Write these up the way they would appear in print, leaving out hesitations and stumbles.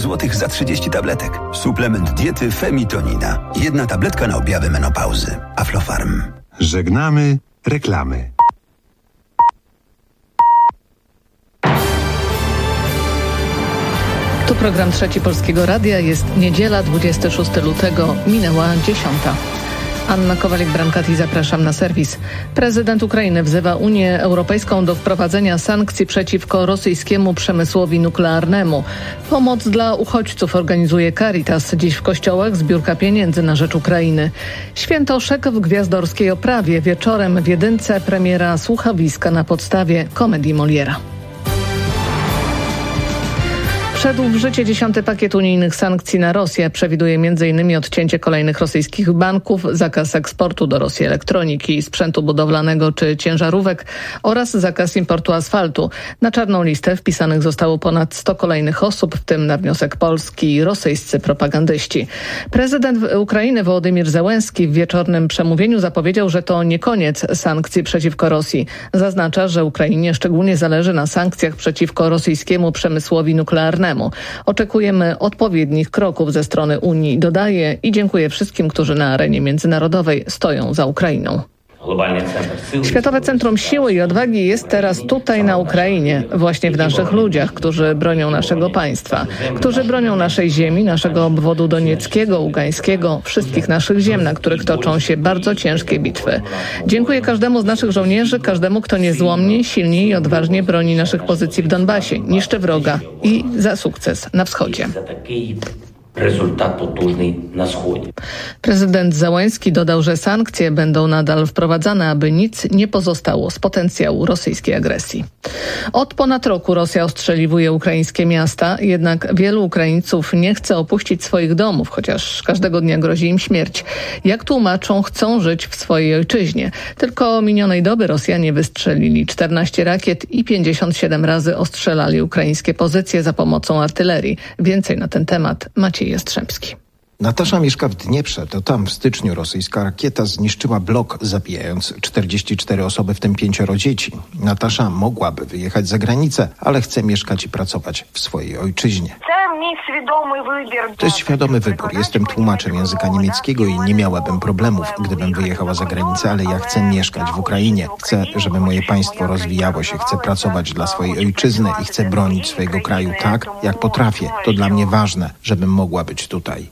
zł za 30 tabletek. Suplement diety Femitonina. 1 tabletka na objawy menopauzy. Aflofarm. Żegnamy reklamy. Tu program Trzeci Polskiego Radia. Jest niedziela, 26 lutego. Minęła 10. Anna Kowalik-Brankati, zapraszam na serwis. Prezydent Ukrainy wzywa Unię Europejską do wprowadzenia sankcji przeciwko rosyjskiemu przemysłowi nuklearnemu. Pomoc dla uchodźców organizuje Caritas. Dziś w kościołach zbiórka pieniędzy na rzecz Ukrainy. Świętoszek w gwiazdorskiej oprawie. Wieczorem w Jedynce premiera słuchowiska na podstawie komedii Moliera. Wszedł w życie 10. pakiet unijnych sankcji na Rosję. Przewiduje m.in. odcięcie kolejnych rosyjskich banków, zakaz eksportu do Rosji elektroniki, sprzętu budowlanego czy ciężarówek oraz zakaz importu asfaltu. Na czarną listę wpisanych zostało ponad 100 kolejnych osób, w tym na wniosek Polski rosyjscy propagandyści. Prezydent Ukrainy Wołodymyr Zełenski w wieczornym przemówieniu zapowiedział, że to nie koniec sankcji przeciwko Rosji. Zaznacza, że Ukrainie szczególnie zależy na sankcjach przeciwko rosyjskiemu przemysłowi nuklearnemu. Oczekujemy odpowiednich kroków ze strony Unii, dodaje, i dziękuję wszystkim, którzy na arenie międzynarodowej stoją za Ukrainą. Światowe Centrum Siły i Odwagi jest teraz tutaj na Ukrainie, właśnie w naszych ludziach, którzy bronią naszego państwa, którzy bronią naszej ziemi, naszego obwodu donieckiego, ługańskiego, wszystkich naszych ziem, na których toczą się bardzo ciężkie bitwy. Dziękuję każdemu z naszych żołnierzy, każdemu, kto niezłomnie, silnie i odważnie broni naszych pozycji w Donbasie, niszczy wroga i za sukces na wschodzie. Результат потужний на Сході. Prezydent Zełenski dodał, że sankcje będą nadal wprowadzane, aby nic nie pozostało z potencjału rosyjskiej agresji. Od ponad roku Rosja ostrzeliwuje ukraińskie miasta, jednak wielu Ukraińców nie chce opuścić swoich domów, chociaż każdego dnia grozi im śmierć. Jak tłumaczą, chcą żyć w swojej ojczyźnie. Tylko minionej doby Rosjanie wystrzelili 14 rakiet i 57 razy ostrzelali ukraińskie pozycje za pomocą artylerii. Więcej na ten temat Maciej Jastrzębski. Natasza mieszka w Dnieprze. To tam w styczniu rosyjska rakieta zniszczyła blok, zabijając 44 osoby, w tym 5 dzieci. Natasza mogłaby wyjechać za granicę, ale chce mieszkać i pracować w swojej ojczyźnie. To jest świadomy wybór. Jestem tłumaczem języka niemieckiego i nie miałabym problemów, gdybym wyjechała za granicę, ale ja chcę mieszkać w Ukrainie. Chcę, żeby moje państwo rozwijało się. Chcę pracować dla swojej ojczyzny i chcę bronić swojego kraju tak, jak potrafię. To dla mnie ważne, żebym mogła być tutaj.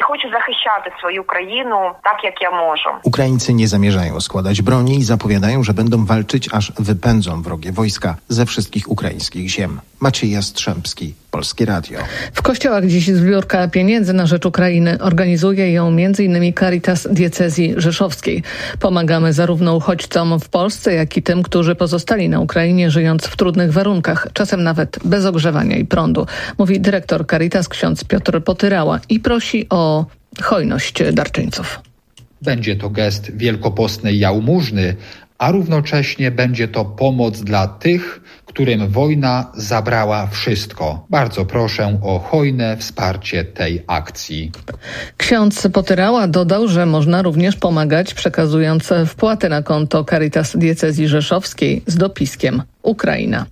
Ukraińcy nie zamierzają składać broni i zapowiadają, że będą walczyć, aż wypędzą wrogie wojska ze wszystkich ukraińskich ziem. Maciej Jastrzębski, Polskie Radio. W kościołach dziś zbiórka pieniędzy na rzecz Ukrainy. Organizuje ją m.in. Caritas Diecezji Rzeszowskiej. Pomagamy zarówno uchodźcom w Polsce, jak i tym, którzy pozostali na Ukrainie, żyjąc w trudnych warunkach, czasem nawet bez ogrzewania i prądu, mówi dyrektor Caritas ksiądz Piotr Potyrała i prosi o hojność darczyńców. Będzie to gest wielkopostnej jałmużny, a równocześnie będzie to pomoc dla tych, którym wojna zabrała wszystko. Bardzo proszę o hojne wsparcie tej akcji. Ksiądz Potyrała dodał, że można również pomagać, przekazując wpłaty na konto Caritas Diecezji Rzeszowskiej z dopiskiem Ukraina.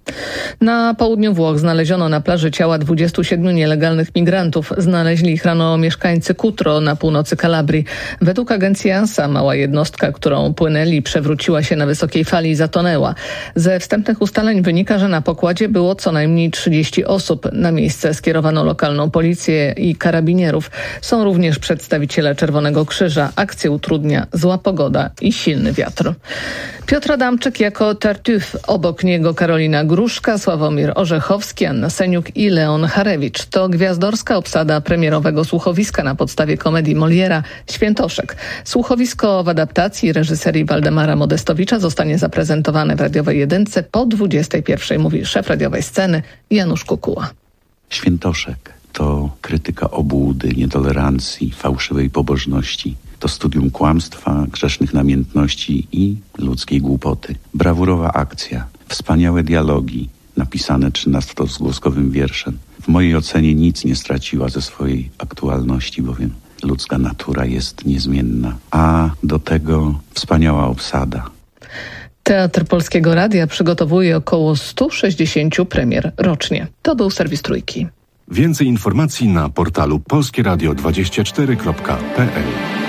Na południu Włoch znaleziono na plaży ciała 27 nielegalnych migrantów. Znaleźli ich rano mieszkańcy Cutro na północy Kalabrii. Według agencji ANSA mała jednostka, którą płynęli, przewróciła się na wysokiej fali i zatonęła. Ze wstępnych ustaleń wynika, że na pokładzie było co najmniej 30 osób. Na miejsce skierowano lokalną policję i karabinierów. Są również przedstawiciele Czerwonego Krzyża. Akcję utrudnia zła pogoda i silny wiatr. Piotr Adamczyk jako tartuf, obok niego Karolina Gruszka, Sławomir Orzechowski, Anna Seniuk i Leon Harewicz. To gwiazdorska obsada premierowego słuchowiska na podstawie komedii Moliera Świętoszek. Słuchowisko w adaptacji reżyserii Waldemara Modestowicza zostanie zaprezentowane w radiowej Jedynce po 21, mówi szef radiowej sceny Janusz Kukuła. Świętoszek to krytyka obłudy, nietolerancji, fałszywej pobożności. To studium kłamstwa, grzesznych namiętności i ludzkiej głupoty. Brawurowa akcja, wspaniałe dialogi, napisane 13-zgłoskowym wierszem. W mojej ocenie nic nie straciła ze swojej aktualności, bowiem ludzka natura jest niezmienna. A do tego wspaniała obsada. Teatr Polskiego Radia przygotowuje około 160 premier rocznie. To był serwis Trójki. Więcej informacji na portalu polskieradio24.pl.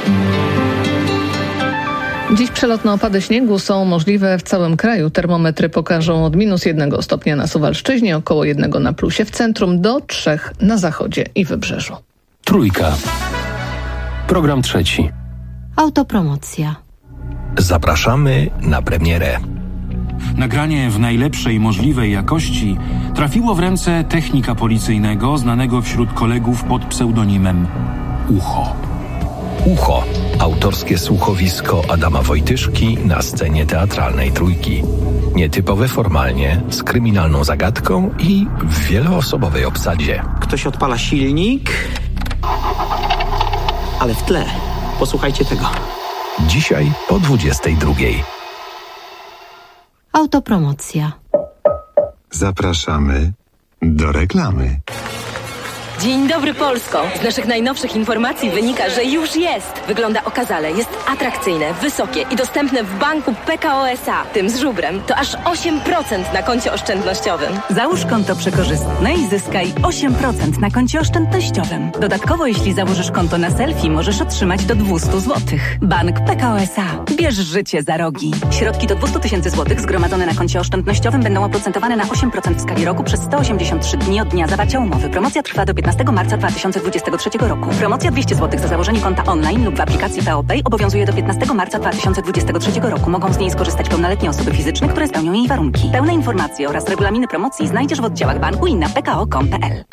Dziś przelotne opady śniegu są możliwe w całym kraju. Termometry pokażą od -1 stopnia na Suwalszczyźnie, około 1 na plusie w centrum, do 3 na zachodzie i wybrzeżu. Trójka. Program trzeci. Autopromocja. Zapraszamy na premierę. Nagranie w najlepszej możliwej jakości trafiło w ręce technika policyjnego znanego wśród kolegów pod pseudonimem Ucho. Ucho. Autorskie słuchowisko Adama Wojtyszki na scenie teatralnej Trójki. Nietypowe formalnie, z kryminalną zagadką i w wieloosobowej obsadzie. Ktoś odpala silnik, ale w tle. Posłuchajcie tego. Dzisiaj po 22. Autopromocja. Zapraszamy do reklamy. Dzień dobry, Polsko! Z naszych najnowszych informacji wynika, że już jest. Wygląda okazale, jest atrakcyjne, wysokie i dostępne w banku PKO SA. Tym z żubrem to aż 8% na koncie oszczędnościowym. Załóż konto przekorzystne i zyskaj 8% na koncie oszczędnościowym. Dodatkowo, jeśli założysz konto na selfie, możesz otrzymać do 200 zł. Bank PKO SA. Bierz życie za rogi. Środki do 200 000 złotych zgromadzone na koncie oszczędnościowym będą oprocentowane na 8% w skali roku przez 183 dni od dnia zawarcia umowy. Promocja trwa do 15 marca 2023 roku. Promocja 200 zł za założenie konta online lub w aplikacji PO Pay obowiązuje do 15 marca 2023 roku. Mogą z niej skorzystać pełnoletnie osoby fizyczne, które spełnią jej warunki. Pełne informacje oraz regulaminy promocji znajdziesz w oddziałach banku i na pko.com.pl.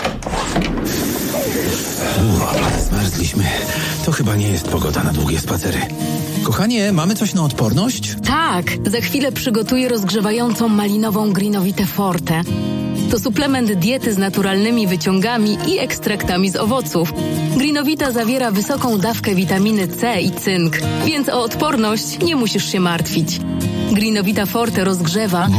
Zmarzliśmy. To chyba nie jest pogoda na długie spacery. Kochanie, mamy coś na odporność? Tak, za chwilę przygotuję rozgrzewającą malinową Greenowitę Forte. To suplement diety z naturalnymi wyciągami i ekstraktami z owoców. Greenowita zawiera wysoką dawkę witaminy C i cynk, więc o odporność nie musisz się martwić. Greenowita Forte rozgrzewa.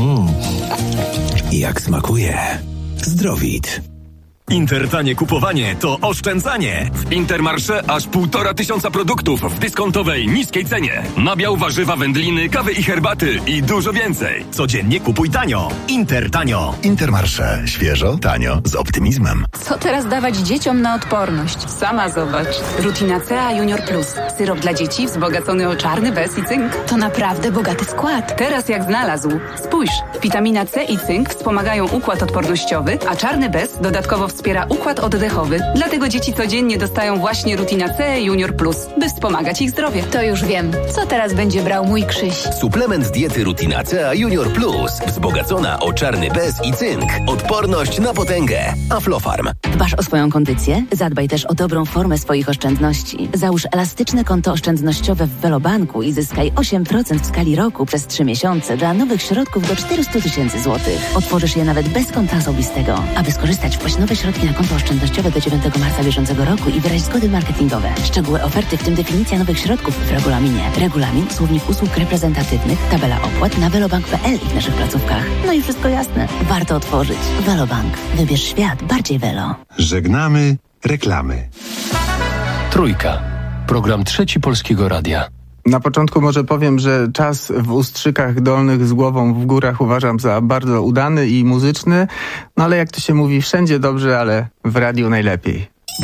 Jak smakuje. Zdrowit. Intertanie kupowanie to oszczędzanie. W Intermarché aż 1500 produktów w dyskontowej, niskiej cenie. Nabiał, warzywa, wędliny, kawy i herbaty i dużo więcej. Codziennie kupuj tanio. Intertanio. Intermarché. Świeżo, tanio, z optymizmem. Co teraz dawać dzieciom na odporność? Sama zobacz. Rutina CA Junior Plus. Syrop dla dzieci wzbogacony o czarny bez i cynk. To naprawdę bogaty skład. Teraz jak znalazł. Spójrz. Witamina C i cynk wspomagają układ odpornościowy, a czarny bez dodatkowo wspiera układ oddechowy. Dlatego dzieci codziennie dostają właśnie Rutina C Junior Plus, by wspomagać ich zdrowie. To już wiem. Co teraz będzie brał mój Krzyś? Suplement diety Rutina C Junior Plus. Wzbogacona o czarny bez i cynk. Odporność na potęgę. Aflofarm. Dbasz o swoją kondycję? Zadbaj też o dobrą formę swoich oszczędności. Załóż elastyczne konto oszczędnościowe w Velobanku i zyskaj 8% w skali roku przez 3 miesiące dla nowych środków do 400 000 złotych. Otworzysz je nawet bez konta osobistego. Aby skorzystać, wpłać nowe środki na konto oszczędnościowe do 9 marca bieżącego roku i wyraź zgody marketingowe. Szczegóły oferty, w tym definicja nowych środków w regulaminie. Regulamin, słownik usług reprezentatywnych, tabela opłat na velobank.pl i w naszych placówkach. No i wszystko jasne. Warto otworzyć. Velobank. Wybierz świat bardziej Velo. Żegnamy reklamy. Trójka. Program trzeci Polskiego Radia. Na początku może powiem, że czas w Ustrzykach Dolnych z głową w górach uważam za bardzo udany i muzyczny, no ale jak to się mówi, wszędzie dobrze, ale w radiu najlepiej.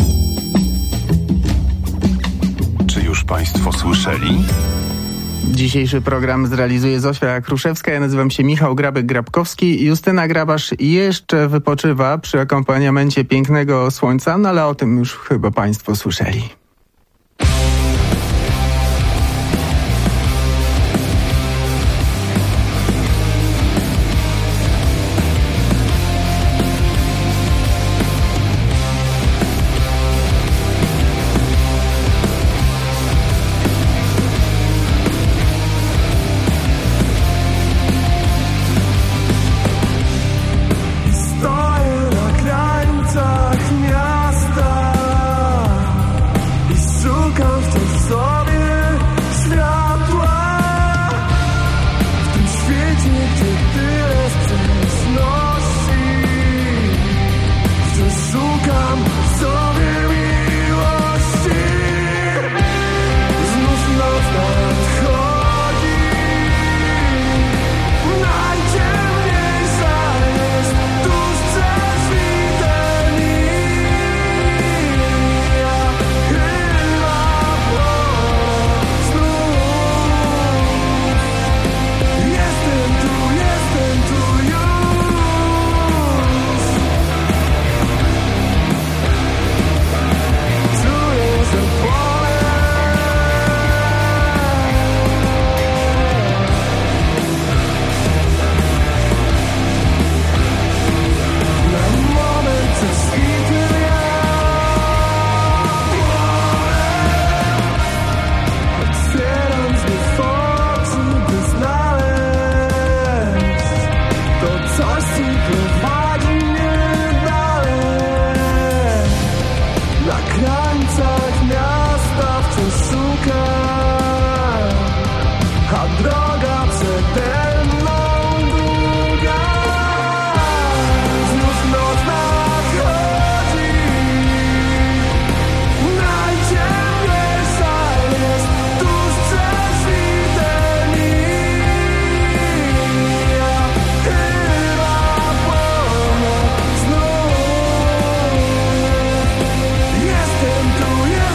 Czy już Państwo słyszeli? Dzisiejszy program zrealizuje Zofia Kruszewska, ja nazywam się Michał Grabek-Grabkowski. Justyna Grabasz jeszcze wypoczywa przy akompaniamencie pięknego słońca, no ale o tym już chyba Państwo słyszeli. Stoję na krańcach miasta. przez sukę, a droga przede mną długa. Znów noc nadchodzi, najciemniejsza jest tuż przed świtem i ja chyba płonę znów. Jestem tu już.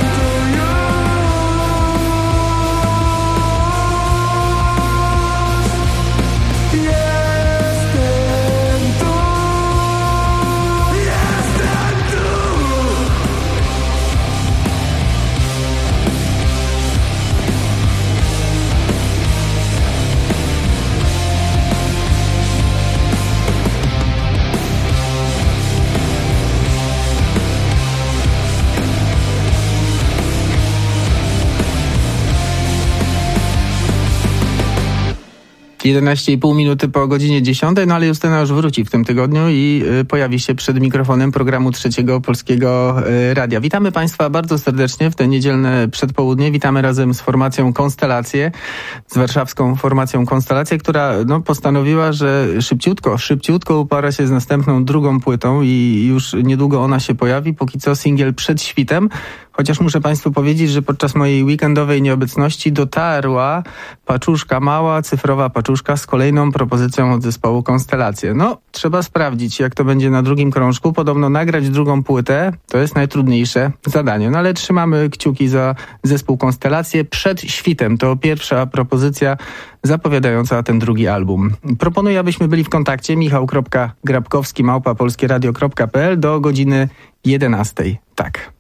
Jedenaście i pół minuty po godzinie 10, no ale Justyna już wróci w tym tygodniu i pojawi się przed mikrofonem programu Trzeciego Polskiego Radia. Witamy Państwa bardzo serdecznie w te niedzielne przedpołudnie. Witamy razem z formacją Konstelacje, z warszawską formacją Konstelacje, która postanowiła, że szybciutko upara się z następną drugą płytą i już niedługo ona się pojawi. Póki co singiel Przed świtem. Chociaż muszę Państwu powiedzieć, że podczas mojej weekendowej nieobecności dotarła paczuszka, mała cyfrowa paczuszka z kolejną propozycją od zespołu Konstelacje. No, trzeba sprawdzić, jak to będzie na drugim krążku. Podobno nagrać drugą płytę to jest najtrudniejsze zadanie. No ale trzymamy kciuki za zespół Konstelacje. Przed świtem to pierwsza propozycja zapowiadająca ten drugi album. Proponuję, abyśmy byli w kontakcie. michał.grabkowski@polskieradio.pl do godziny 11. Tak.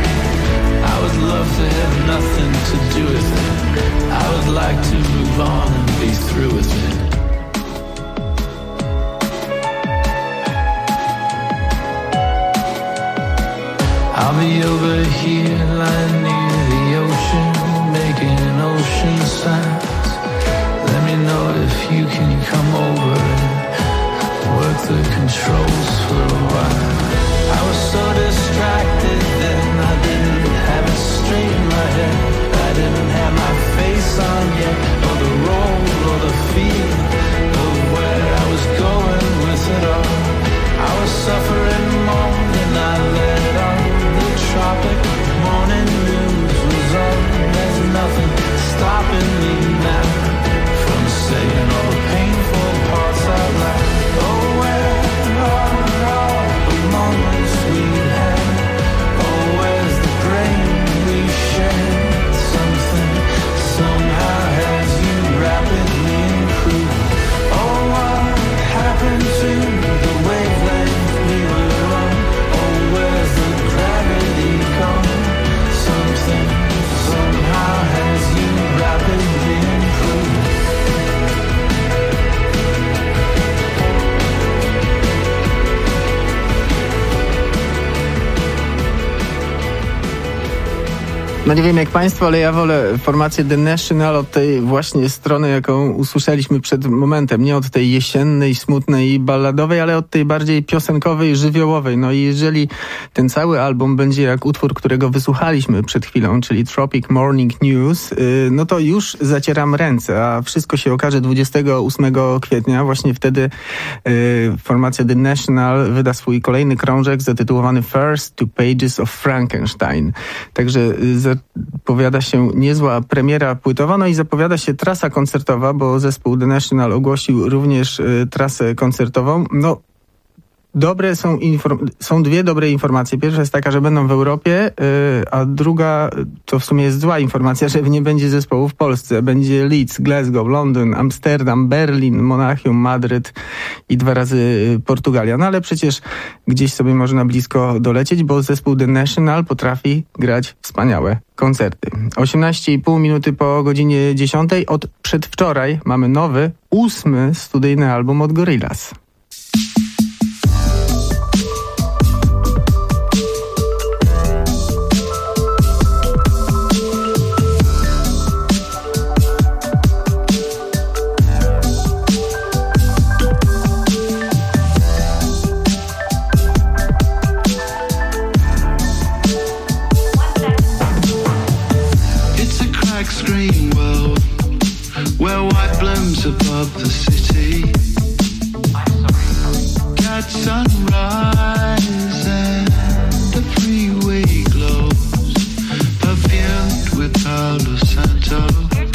love to have nothing to do with it. I would like to move on ocean sands. Let me know if you can come over and work the controls for a while. I was so distracted then, I didn't have it straight in my head. I didn't have my face on yet, or the role, or the feel of where I was going with it all. I was suffering more than I let on. The tropic morning news was on. There's nothing stopping me now from saying all the painful parts out loud. Oh, where are all the moments we had? Oh, where's the brain we shared? Something somehow has you rapidly improved. Oh, what happened to the wavelength we were on? Oh, where's the gravity gone? Something somehow has you rapidly improved. No nie wiem jak państwo, ale ja wolę formację The National od tej właśnie strony, jaką usłyszeliśmy przed momentem. Nie od tej jesiennej, smutnej i balladowej, ale od tej bardziej piosenkowej, żywiołowej. No i jeżeli ten cały album będzie jak utwór, którego wysłuchaliśmy przed chwilą, czyli Tropic Morning News, no to już zacieram ręce, a wszystko się okaże 28 kwietnia. Właśnie wtedy formacja The National wyda swój kolejny krążek zatytułowany First Two Pages of Frankenstein. Także zapowiada się niezła premiera płytowa, no i zapowiada się trasa koncertowa, bo zespół The National ogłosił również trasę koncertową. No, są dwie dobre informacje. Pierwsza jest taka, że będą w Europie, a druga to w sumie jest zła informacja, że nie będzie zespołu w Polsce. Będzie Leeds, Glasgow, Londyn, Amsterdam, Berlin, Monachium, Madryt i 2 razy Portugalia. No ale przecież gdzieś sobie można blisko dolecieć, bo zespół The National potrafi grać wspaniałe koncerty. 18,5 minuty po godzinie 10. Od przedwczoraj mamy nowy, 8. studyjny album od Gorillaz. Above the city, got sunrise and the freeway glows, perfumed with Palo Santo.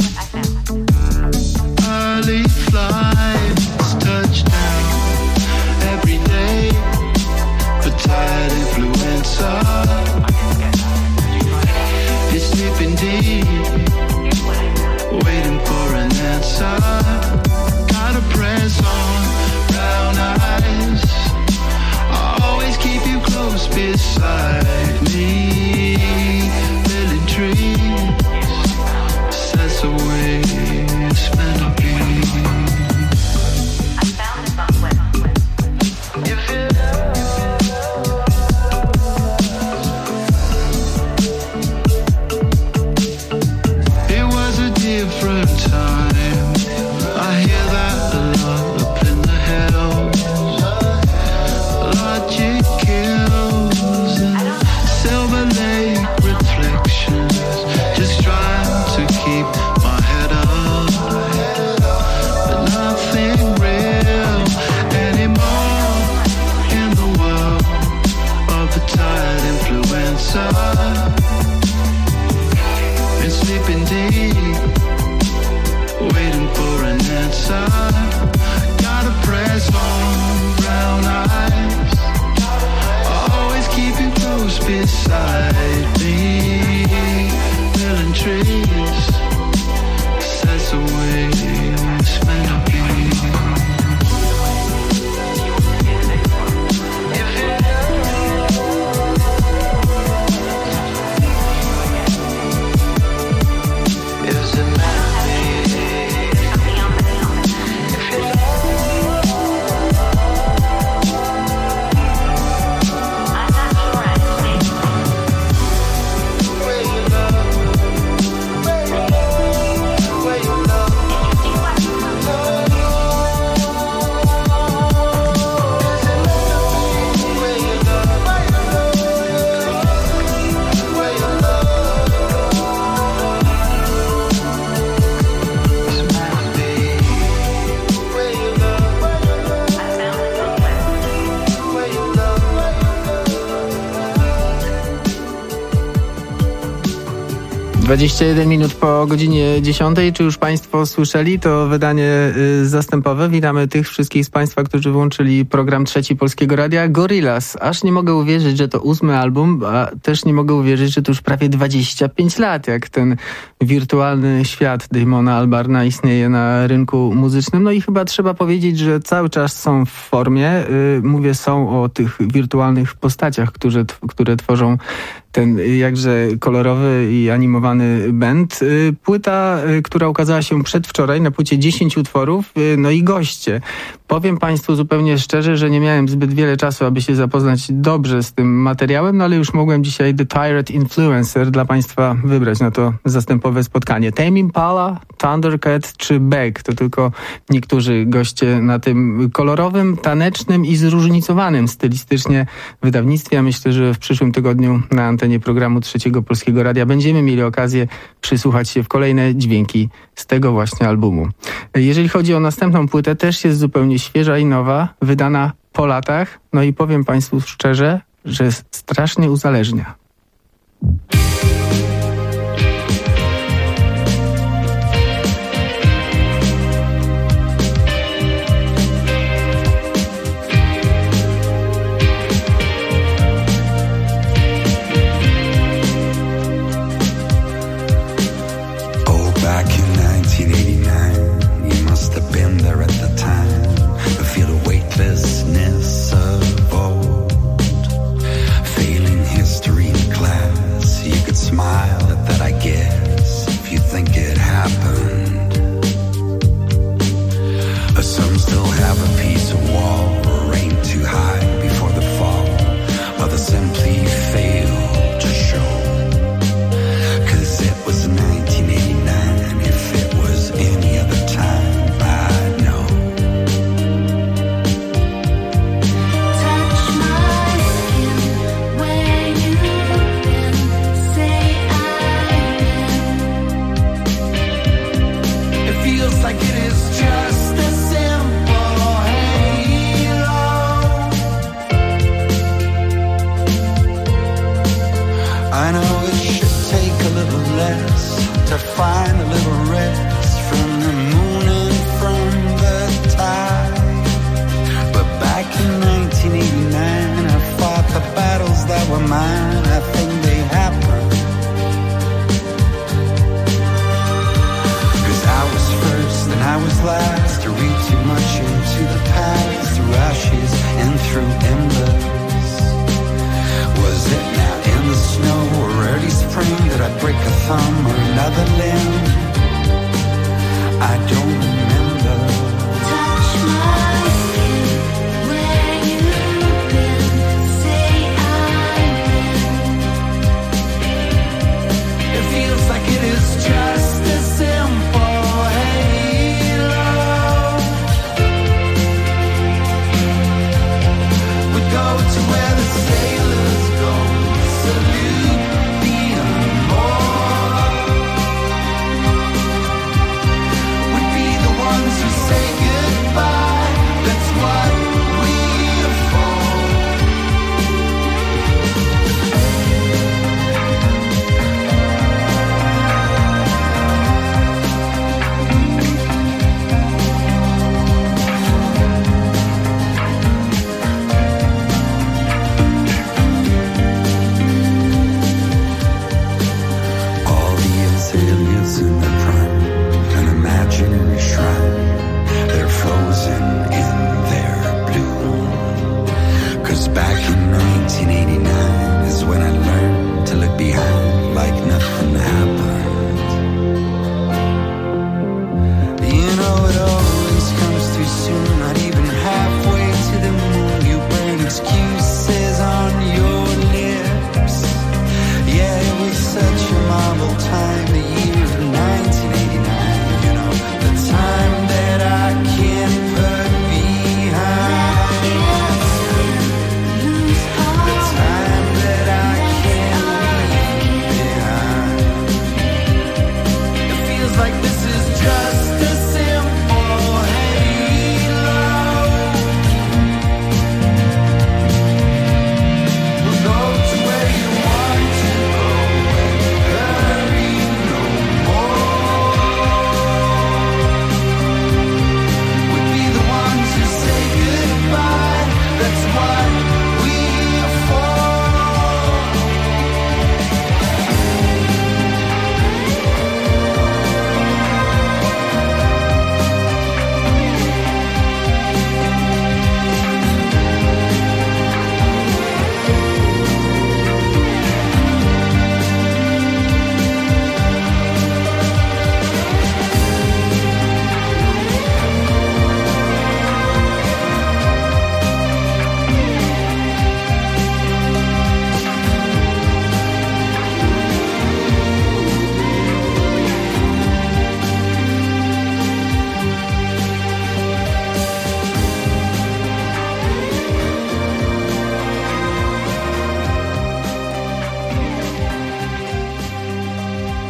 Early flights touch down every day, but tired influenza. It's sleeping deep, waiting for an answer. Got a press on, brown eyes. I'll always keep you close beside me. Building trees, that's the way it's meant to be. 21 minut po godzinie 10. Czy już Państwo słyszeli to wydanie zastępowe? Witamy tych wszystkich z Państwa, którzy włączyli program Trzeci Polskiego Radia. Gorillaz. Aż nie mogę uwierzyć, że to 8. album, a też nie mogę uwierzyć, że to już prawie 25 lat, jak ten wirtualny świat Damona Albarna istnieje na rynku muzycznym. No i chyba trzeba powiedzieć, że cały czas są w formie. Mówię są o tych wirtualnych postaciach, które tworzą ten jakże kolorowy i animowany band. Płyta, która ukazała się przedwczoraj, na płycie 10 utworów, no i goście. Powiem Państwu zupełnie szczerze, że nie miałem zbyt wiele czasu, aby się zapoznać dobrze z tym materiałem, no ale już mogłem dzisiaj The Tired Influencer dla Państwa wybrać na to zastępowe spotkanie. Tame Impala, Thundercat czy Beck to tylko niektórzy goście na tym kolorowym, tanecznym i zróżnicowanym stylistycznie wydawnictwie. Ja myślę, że w przyszłym tygodniu na antenie programu Trzeciego Polskiego Radia będziemy mieli okazję przysłuchać się w kolejne dźwięki z tego właśnie albumu. Jeżeli chodzi o następną płytę, też jest zupełnie świeża i nowa, wydana po latach. No i powiem Państwu szczerze, że strasznie uzależnia.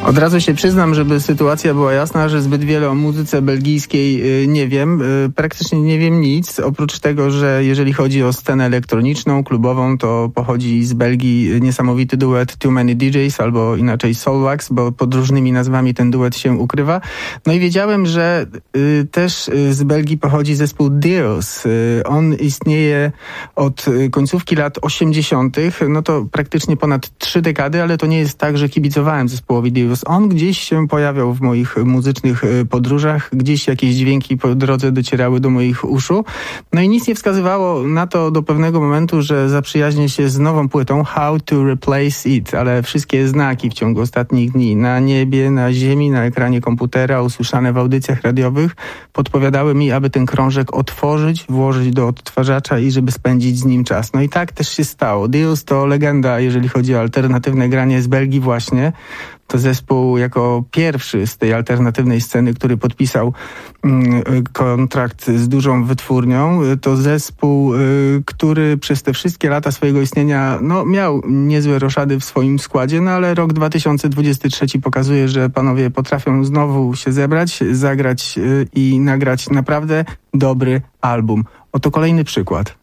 Od razu się przyznam, żeby sytuacja była jasna, że zbyt wiele o muzyce belgijskiej nie wiem. Praktycznie nie wiem nic, oprócz tego, że jeżeli chodzi o scenę elektroniczną, klubową, to pochodzi z Belgii niesamowity duet Too Many DJs, albo inaczej Soulwax, bo pod różnymi nazwami ten duet się ukrywa. No i wiedziałem, że też z Belgii pochodzi zespół Deus. On istnieje od końcówki lat 80. No to praktycznie ponad 3 dekady, ale to nie jest tak, że kibicowałem zespołowi Deus. On gdzieś się pojawiał w moich muzycznych podróżach, gdzieś jakieś dźwięki po drodze docierały do moich uszu. No i nic nie wskazywało na to do pewnego momentu, że zaprzyjaźnię się z nową płytą How to Replace It, ale wszystkie znaki w ciągu ostatnich dni na niebie, na ziemi, na ekranie komputera, usłyszane w audycjach radiowych podpowiadały mi, aby ten krążek otworzyć, włożyć do odtwarzacza i żeby spędzić z nim czas. No i tak też się stało. Deus to legenda, jeżeli chodzi o alternatywne granie z Belgii właśnie. To zespół jako pierwszy z tej alternatywnej sceny, który podpisał kontrakt z dużą wytwórnią. To zespół, który przez te wszystkie lata swojego istnienia miał niezłe roszady w swoim składzie, no ale rok 2023 pokazuje, że panowie potrafią znowu się zebrać, zagrać i nagrać naprawdę dobry album. Oto kolejny przykład.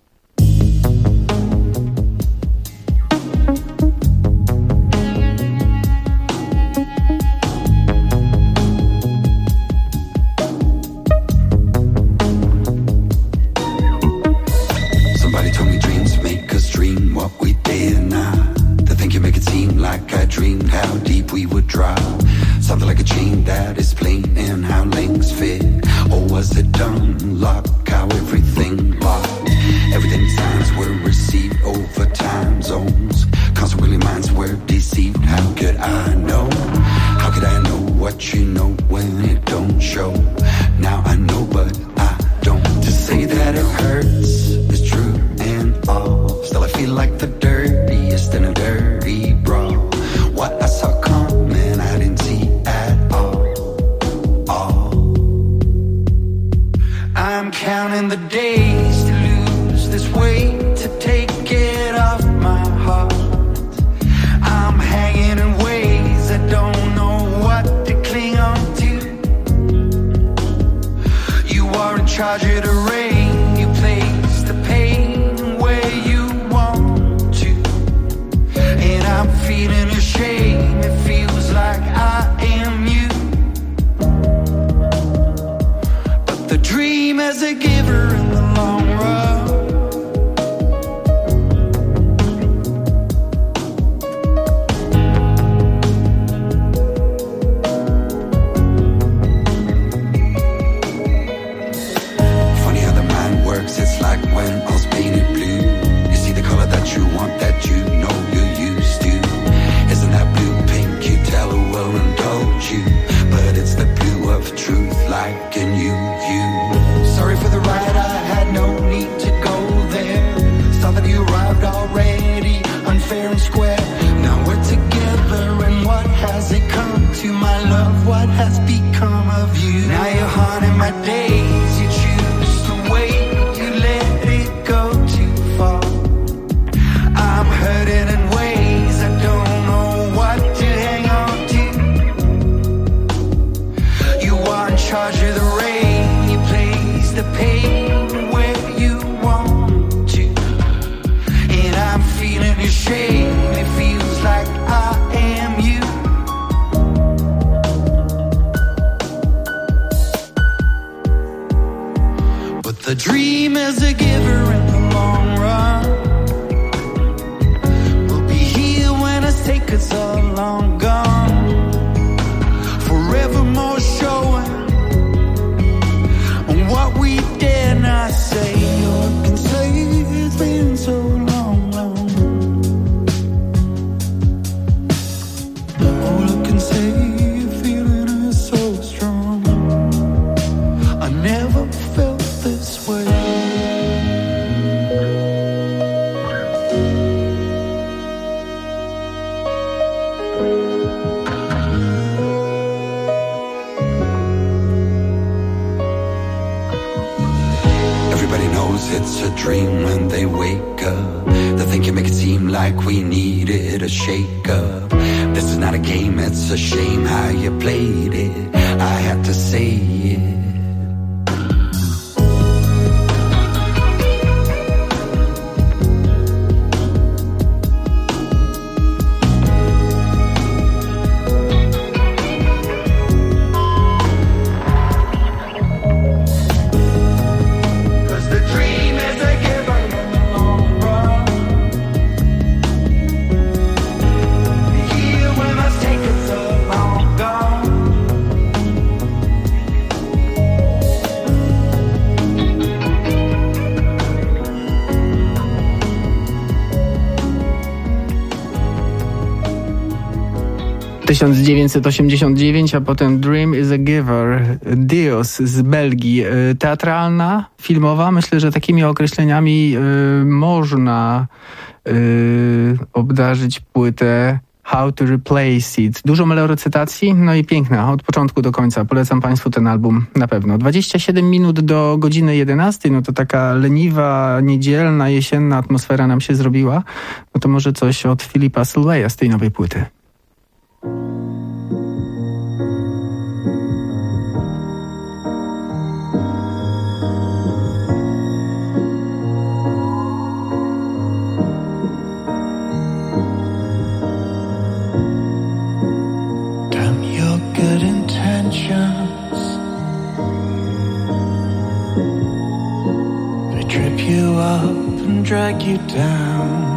Dreamed how deep we would drop. Something like a chain that is plain and how links fit. Or was it done? Lock how everything locked. Everything signs were received over time zones. Consequently minds were deceived. How could I know? How could I know what you know when it don't show? Now I know but I don't. To say that it hurts is true and all. Still I feel like the dirtiest in a dirty brawl. What I saw coming, I didn't see at all. I'm counting the days to lose this weight, to take it off my heart. I'm hanging in ways I don't know what to cling on to. You are in charge of the rain, you place the pain where you want to. And I'm feeling shame, it feels like I am you. But the dream is a giver in the long run. Funny how the mind works, it's like when all's painted blue. You see the color that you want, that you know you're used to. Isn't that blue pink? You tell who will indulge you, but it's the blue of truth, like in you. Sorry for the ride, I had no need to go there. Saw that you arrived already, unfair and square. Now we're together, and what has it come to, my love? What has become of you? Now you're haunting my days. You choose to wait, you let it go too far. I'm hurting in ways I don't know what to hang on to. You are in charge of the rain, you place the pain where you want to. And I'm feeling your shame, it feels like I am you. But the dream is a giver in the long run. Take us all long gone, forevermore showing on what we dare not say. Or can say it's been so long, long. All I can say, your feeling is so strong. I never felt this way. thinks it's a dream when they wake up. They think you make it seem like we needed a shake-up. This is not a game, it's a shame how you played it. I had to say it. W 1989, a potem Dream is a Giver, Dios z Belgii. Teatralna, filmowa, myślę, że takimi określeniami można obdarzyć płytę How to Replace It. Dużo melorecytacji, no i piękna, od początku do końca. Polecam Państwu ten album na pewno. 27 minut do godziny 11, no to taka leniwa, niedzielna, jesienna atmosfera nam się zrobiła. No to może coś od Philipa Sylweya z tej nowej płyty. Damn your good intentions, they trip you up and drag you down.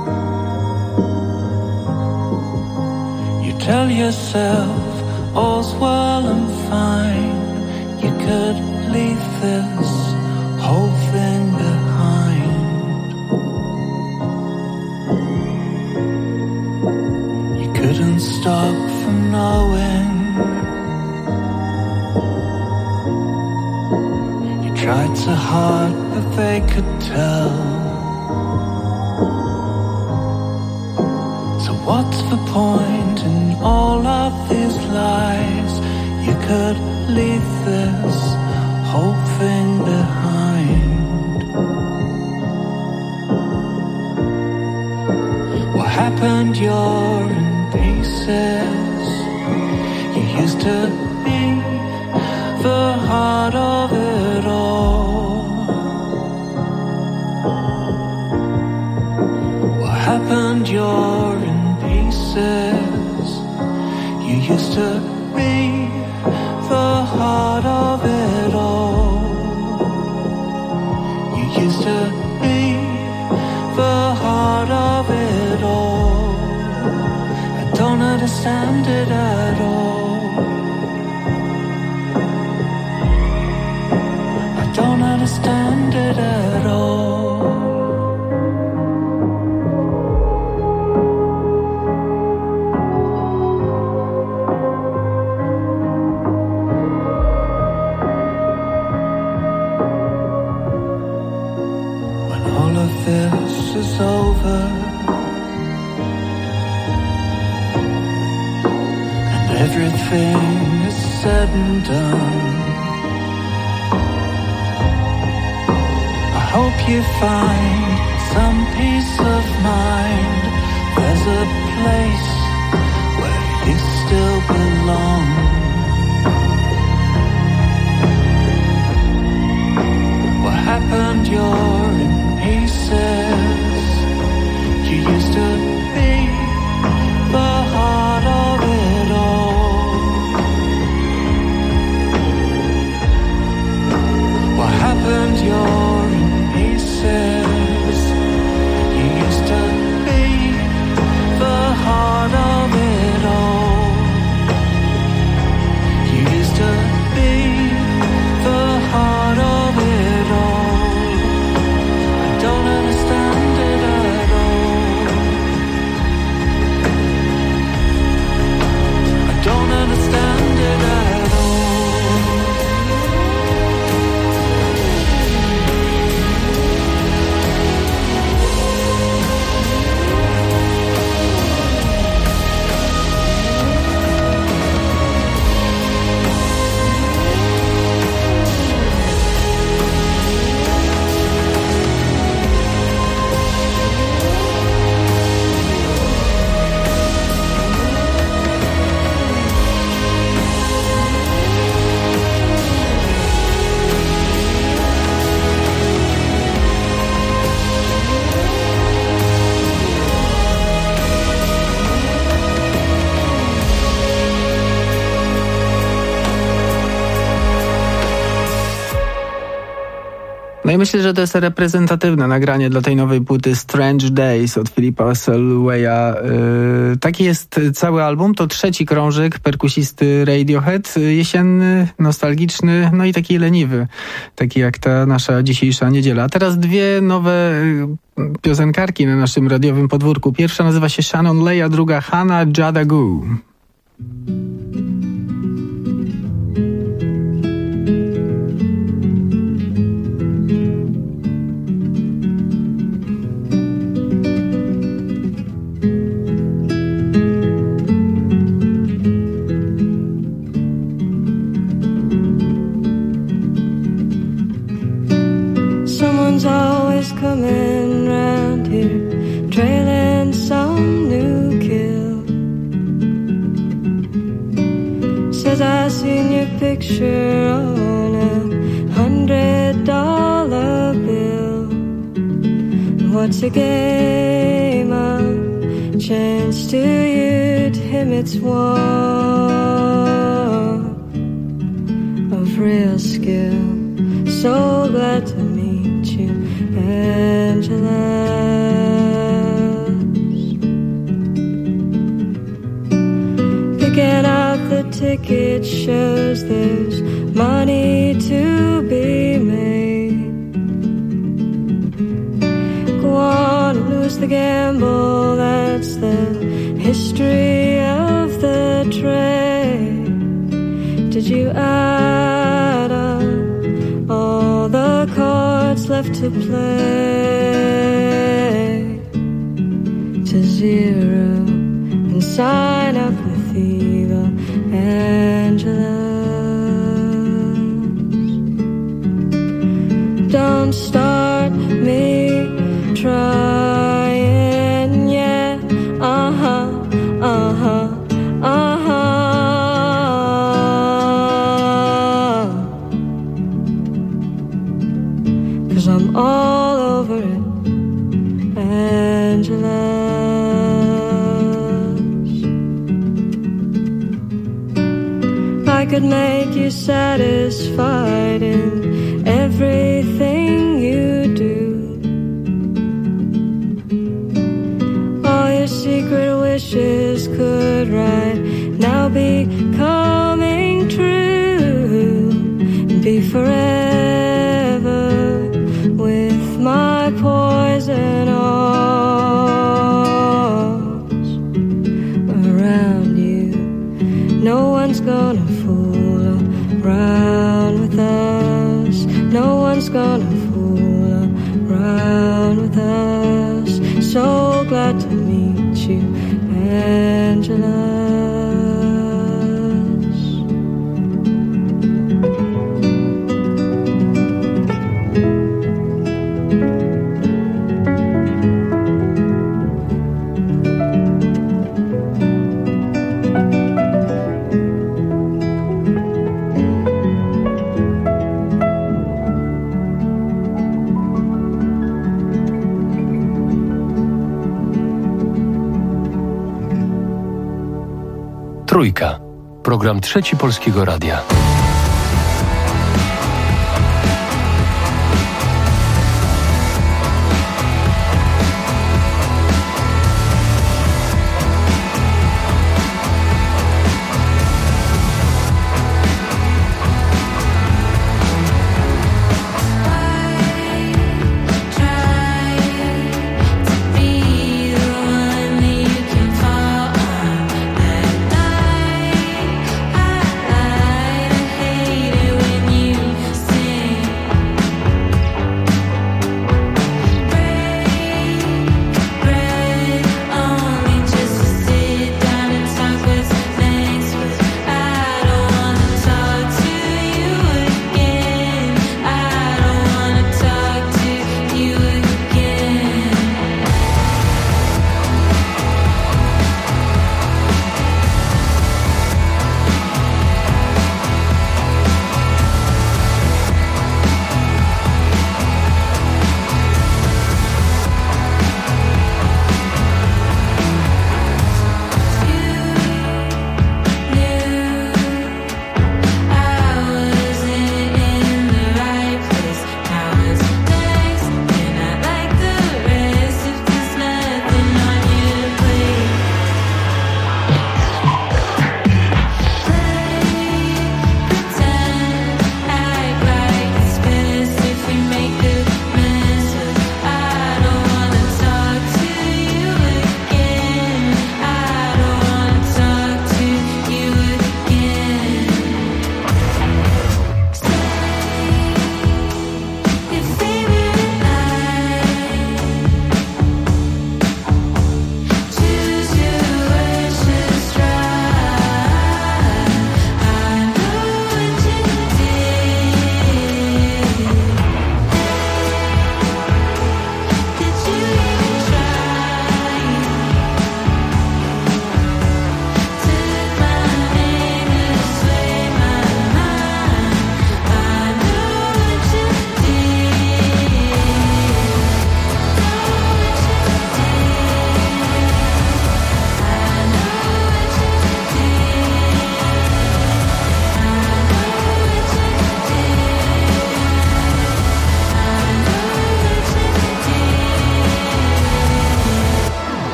Tell yourself all's well and fine. You could leave this whole thing behind. You couldn't stop from knowing. You tried so hard but they could tell. So what's the point in all of these lies? You could leave this whole thing behind. What happened? You're in pieces. You used to be the heart of it all. What happened? You're in pieces. You used to be the heart of it all. You used to be the heart of it all. I don't understand it at all. I don't understand it at all. This is over, and everything is said and done. I hope you find some peace of mind. There's a place where you still belong. What happened? You're in pieces. You used to be the heart of it all. What happened? You're in pieces. You used to be the heart No i myślę, że to jest reprezentatywne nagranie dla tej nowej płyty Strange Days od Philipa Selwaya. Taki jest cały album. To trzeci krążek perkusisty Radiohead. Jesienny, nostalgiczny, no i taki leniwy. Taki jak ta nasza dzisiejsza niedziela. A teraz dwie nowe piosenkarki na naszym radiowym podwórku. Pierwsza nazywa się Shannon Leigh, druga Hannah Jadagu. Someone's always coming round here, trailing some new kill. Says I seen your picture on $100 bill. And what's a game of chance to you? To him it's one of real skill. So glad to meet you, Angela. Picking out the ticket shows there's money to be made. Go on, lose the gamble, that's the history of the trade. Did you add up all the cards left to play to zero and sign up with evil Angelas? Don't start me trying yet. Cause I'm all over it, Angelas. I could make you satisfied in everything you do. All your secret wishes could right now be coming true and be forever with my poison arms around you. No one's gonna fool around with us. No one's gonna fool around with us. So glad to meet you, Angela. Trójka. Program Trzeci Polskiego Radia. I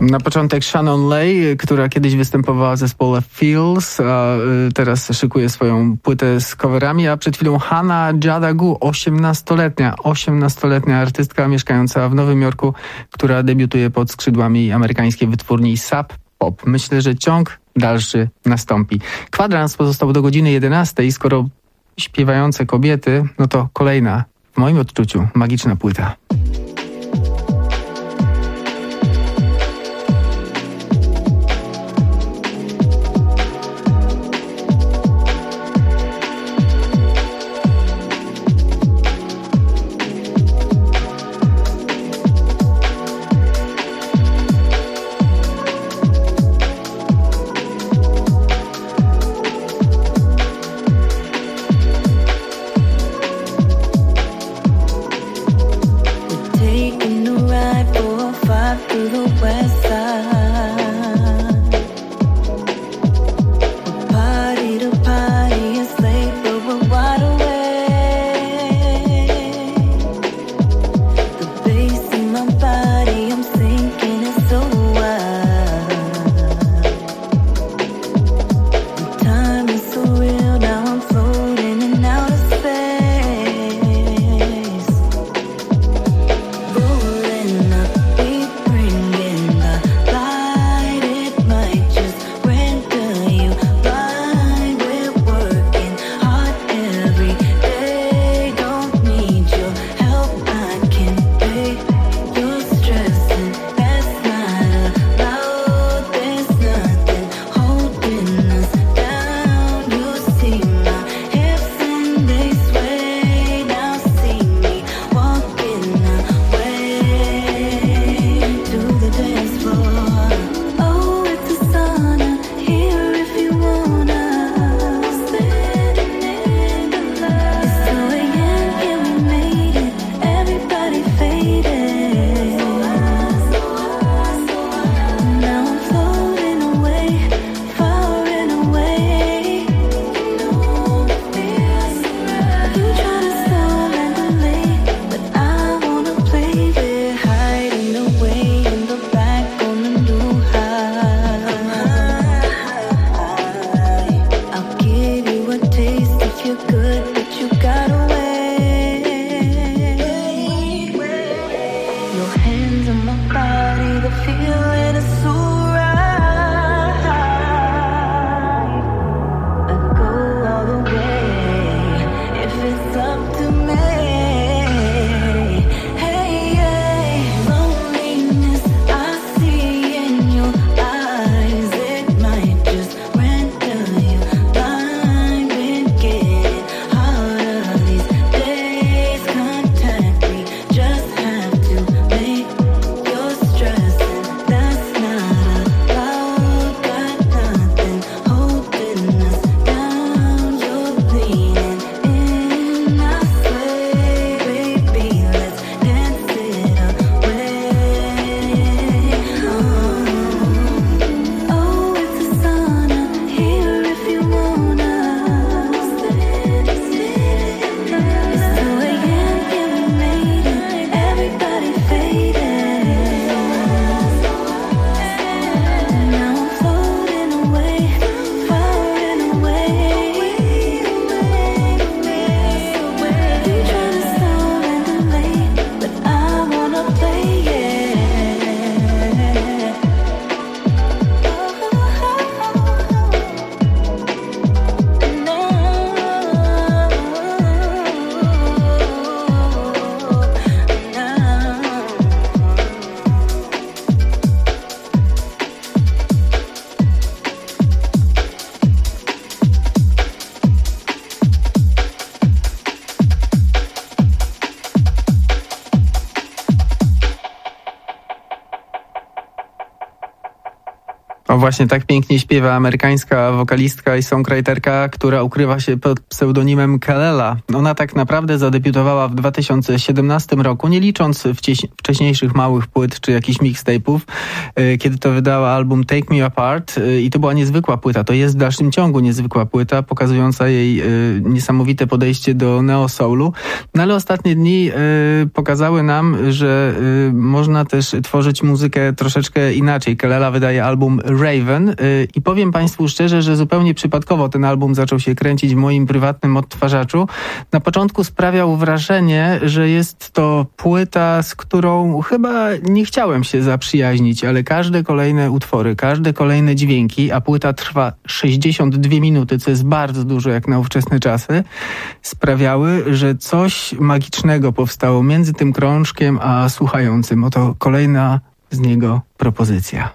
Na początek Shannon Lay, która kiedyś występowała w zespole Feels, a teraz szykuje swoją płytę z coverami, a przed chwilą Hannah Jadagu, 18-letnia artystka mieszkająca w Nowym Jorku, która debiutuje pod skrzydłami amerykańskiej wytwórni Sub Pop. Myślę, że ciąg dalszy nastąpi. Kwadrans pozostał do godziny 11 i skoro śpiewające kobiety, no to kolejna, w moim odczuciu, magiczna płyta. Take No właśnie, tak pięknie śpiewa amerykańska wokalistka i songwriterka, która ukrywa się pod pseudonimem Kelela. Ona tak naprawdę zadebiutowała w 2017 roku, nie licząc wcześniejszych małych płyt czy jakichś mixtape'ów, kiedy to wydała album Take Me Apart i to była niezwykła płyta. To jest w dalszym ciągu niezwykła płyta, pokazująca jej niesamowite podejście do neo-soulu. No ale ostatnie dni pokazały nam, że można też tworzyć muzykę troszeczkę inaczej. Kelela wydaje album Raven i powiem Państwu szczerze, że zupełnie przypadkowo ten album zaczął się kręcić w moim prywatnym odtwarzaczu. Na początku sprawiał wrażenie, że jest to płyta, z którą chyba nie chciałem się zaprzyjaźnić, ale każde kolejne utwory, każde kolejne dźwięki, a płyta trwa 62 minuty, co jest bardzo dużo jak na ówczesne czasy, sprawiały, że coś magicznego powstało między tym krążkiem a słuchającym. Oto kolejna z niego propozycja.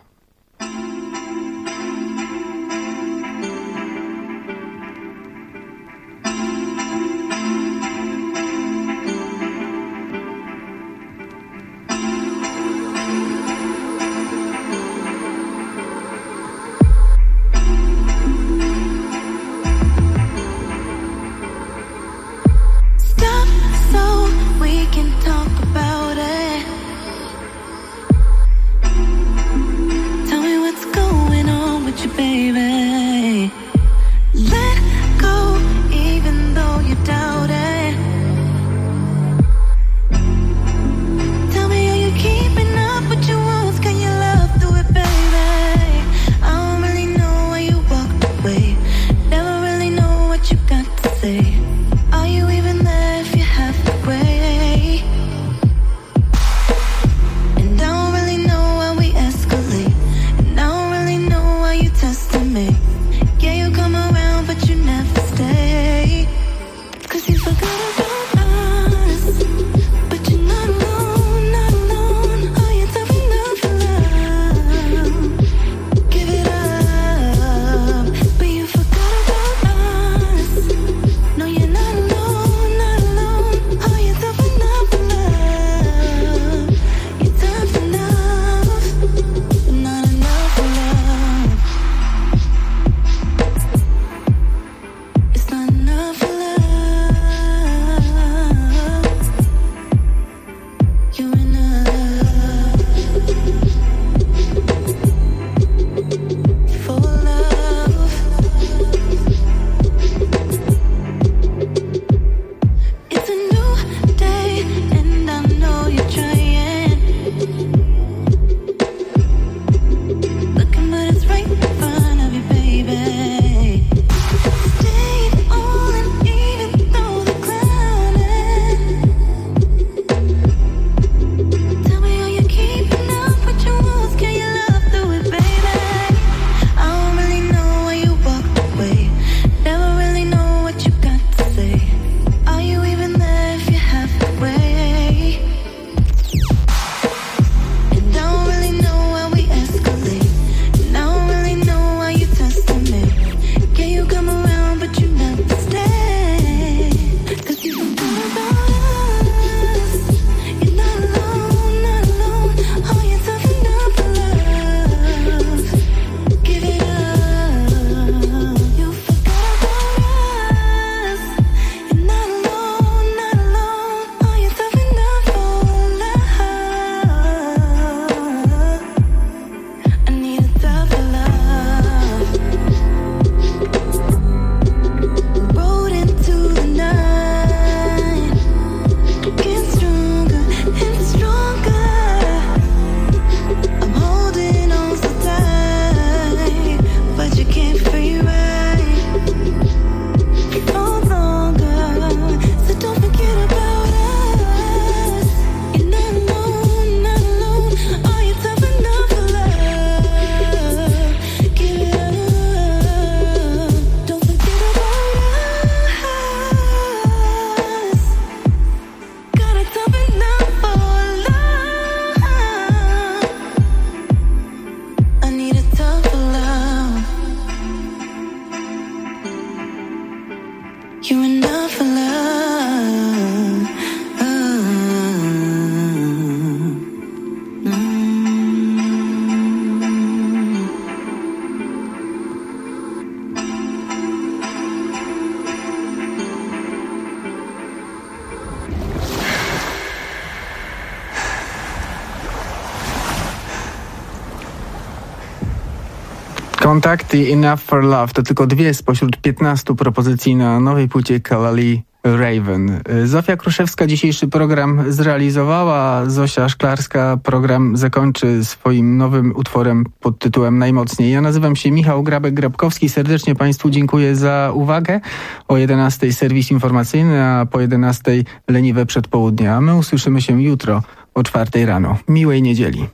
Kontakty Enough for Love to tylko 2 spośród 15 propozycji na nowej płycie Kalali Raven. Zofia Kruszewska dzisiejszy program zrealizowała, Zosia Szklarska program zakończy swoim nowym utworem pod tytułem Najmocniej. Ja nazywam się Michał Grabek-Grabkowski, serdecznie Państwu dziękuję za uwagę. O 11:00 serwis informacyjny, a po 11:00 leniwe przedpołudnie, a my usłyszymy się jutro o 4:00 rano. Miłej niedzieli.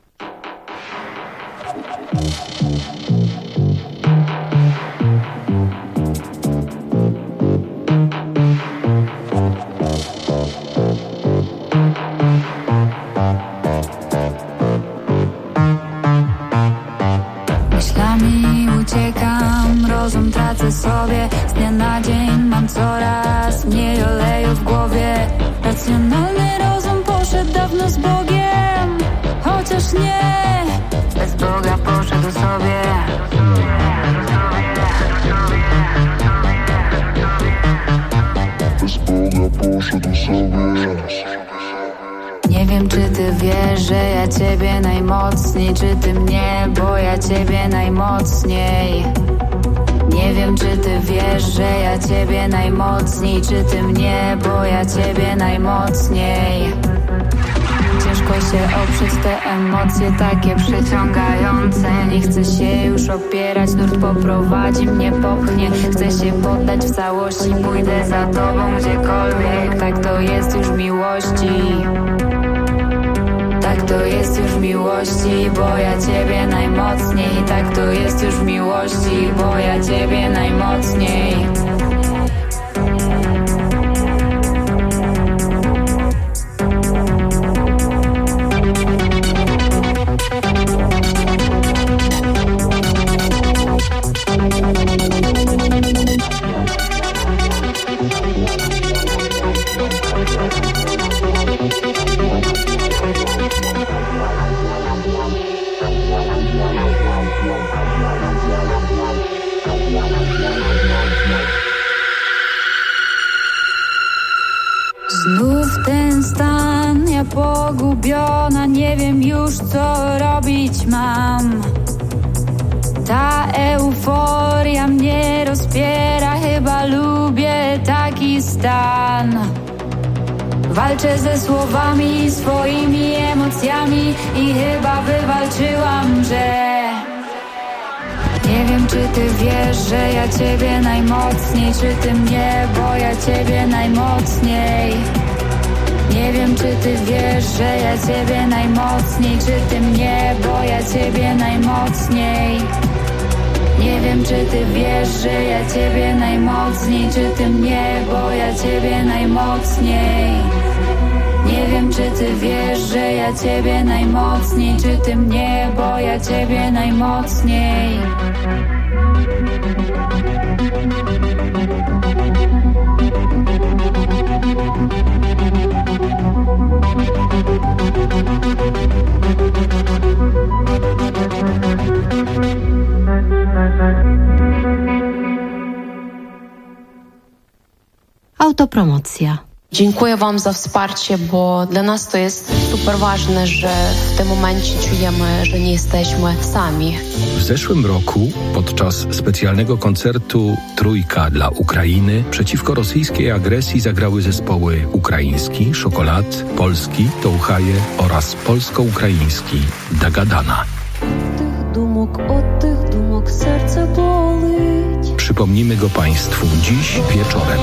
Myślami uciekam, rozum tracę sobie. Z dnia na dzień mam coraz mniej oleju w głowie. Racjonalny rozum poszedł dawno z Bogiem, chociaż nie, bez Boga poszedł sobie. Bez Boga poszedł sobie. Nie wiem, czy ty wiesz, że ja ciebie najmocniej, czy ty mnie, bo ja ciebie najmocniej. Nie wiem, czy ty wiesz, że ja ciebie najmocniej, czy ty mnie, bo ja ciebie najmocniej. Ciężko się oprzeć, te emocje takie przyciągające. Nie chcę się już opierać, nurt poprowadzi mnie, popchnie. Chcę się poddać w całości, pójdę za tobą gdziekolwiek. Tak to jest już w miłości. Tak to jest już w miłości, bo ja ciebie najmocniej. Tak to jest już w miłości, bo ja ciebie najmocniej. Znów ten stan, ja pogubiona, nie wiem już co robić mam. Ta euforia mnie rozpiera, chyba lubię taki stan. Walczę ze słowami, swoimi emocjami i chyba wywalczyłam, że nie wiem, czy ty wiesz, że ja ciebie najmocniej, czy ty mnie, bo ja ciebie najmocniej. Nie wiem, czy ty wiesz, że ja ciebie najmocniej, czy ty mnie, bo ja ciebie najmocniej. Nie wiem, czy ty wiesz, że ja ciebie najmocniej, czy ty mnie, bo ja ciebie najmocniej. Nie wiem, czy ty wiesz, że ja ciebie najmocniej, czy ty mnie, bo ja ciebie najmocniej. Autopromocja. Dziękuję Wam za wsparcie, bo dla nas to jest super ważne, że w tym momencie czujemy, że nie jesteśmy sami. W zeszłym roku podczas specjalnego koncertu Trójka dla Ukrainy przeciwko rosyjskiej agresji zagrały zespoły ukraiński, Szokolad, polski, Touchaje oraz polsko-ukraiński Dagadana. Od tych dumok serce bolить. Przypomnimy go Państwu dziś wieczorem.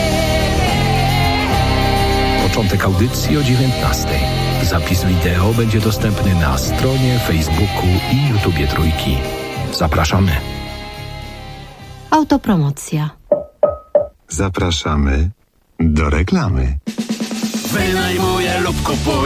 Początek audycji o 19:00. Zapis wideo będzie dostępny na stronie, Facebooku i YouTubie Trójki. Zapraszamy. Autopromocja. Zapraszamy do reklamy. Wynajmuję lub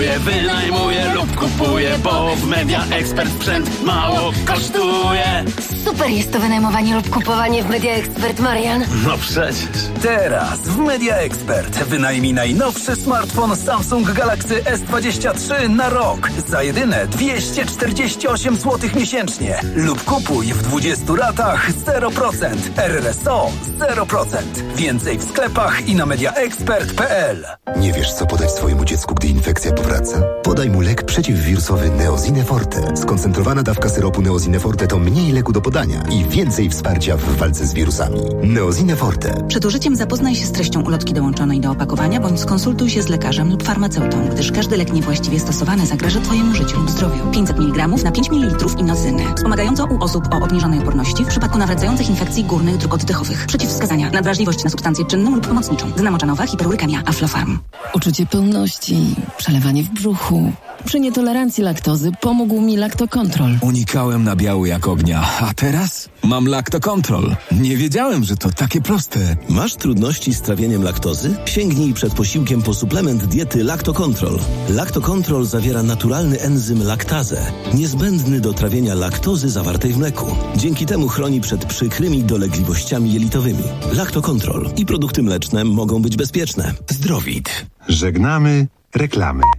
kupuję, bo w Media Expert sprzęt mało kosztuje. Super jest to wynajmowanie lub kupowanie w Media Expert, Marian. No przecież. Teraz w Media Expert wynajmij najnowszy smartfon Samsung Galaxy S23 na rok za jedyne 248 zł miesięcznie lub kupuj w 20 ratach 0%, RRSO 0%. Więcej w sklepach i na mediaexpert.pl. Nie wiesz, co podać swojemu dziecku, gdy infekcja powraca? Podaj mu lek przeciwwirusowy Neosine Forte. Skoncentrowana dawka syropu Neosine Forte to mniej leku do podania i więcej wsparcia w walce z wirusami. Neosine Forte. Przed użyciem zapoznaj się z treścią ulotki dołączonej do opakowania bądź skonsultuj się z lekarzem lub farmaceutą, gdyż każdy lek niewłaściwie stosowany zagraża Twojemu życiu lub zdrowiu. 500 mg na 5 ml inocyny. Wspomagająco u osób o obniżonej oporności w przypadku nawracających infekcji górnych dróg oddechowych. Przeciwwskazania: nadwrażliwość na substancję czynną lub pomocniczą. Gna moczanowa, hiperurykemia. Aflofarm. Uczucie pełności, przelewanie w brzuchu. Przy nietolerancji laktozy pomógł mi Lactocontrol. Unikałem nabiału jak ognia, a teraz mam Lactocontrol. Nie wiedziałem, że to takie proste. Masz trudności z trawieniem laktozy? Sięgnij przed posiłkiem po suplement diety Lactocontrol. Lactocontrol zawiera naturalny enzym laktazę, niezbędny do trawienia laktozy zawartej w mleku. Dzięki temu chroni przed przykrymi dolegliwościami jelitowymi. Lactocontrol i produkty mleczne mogą być bezpieczne. Zdrowit. Żegnamy reklamy.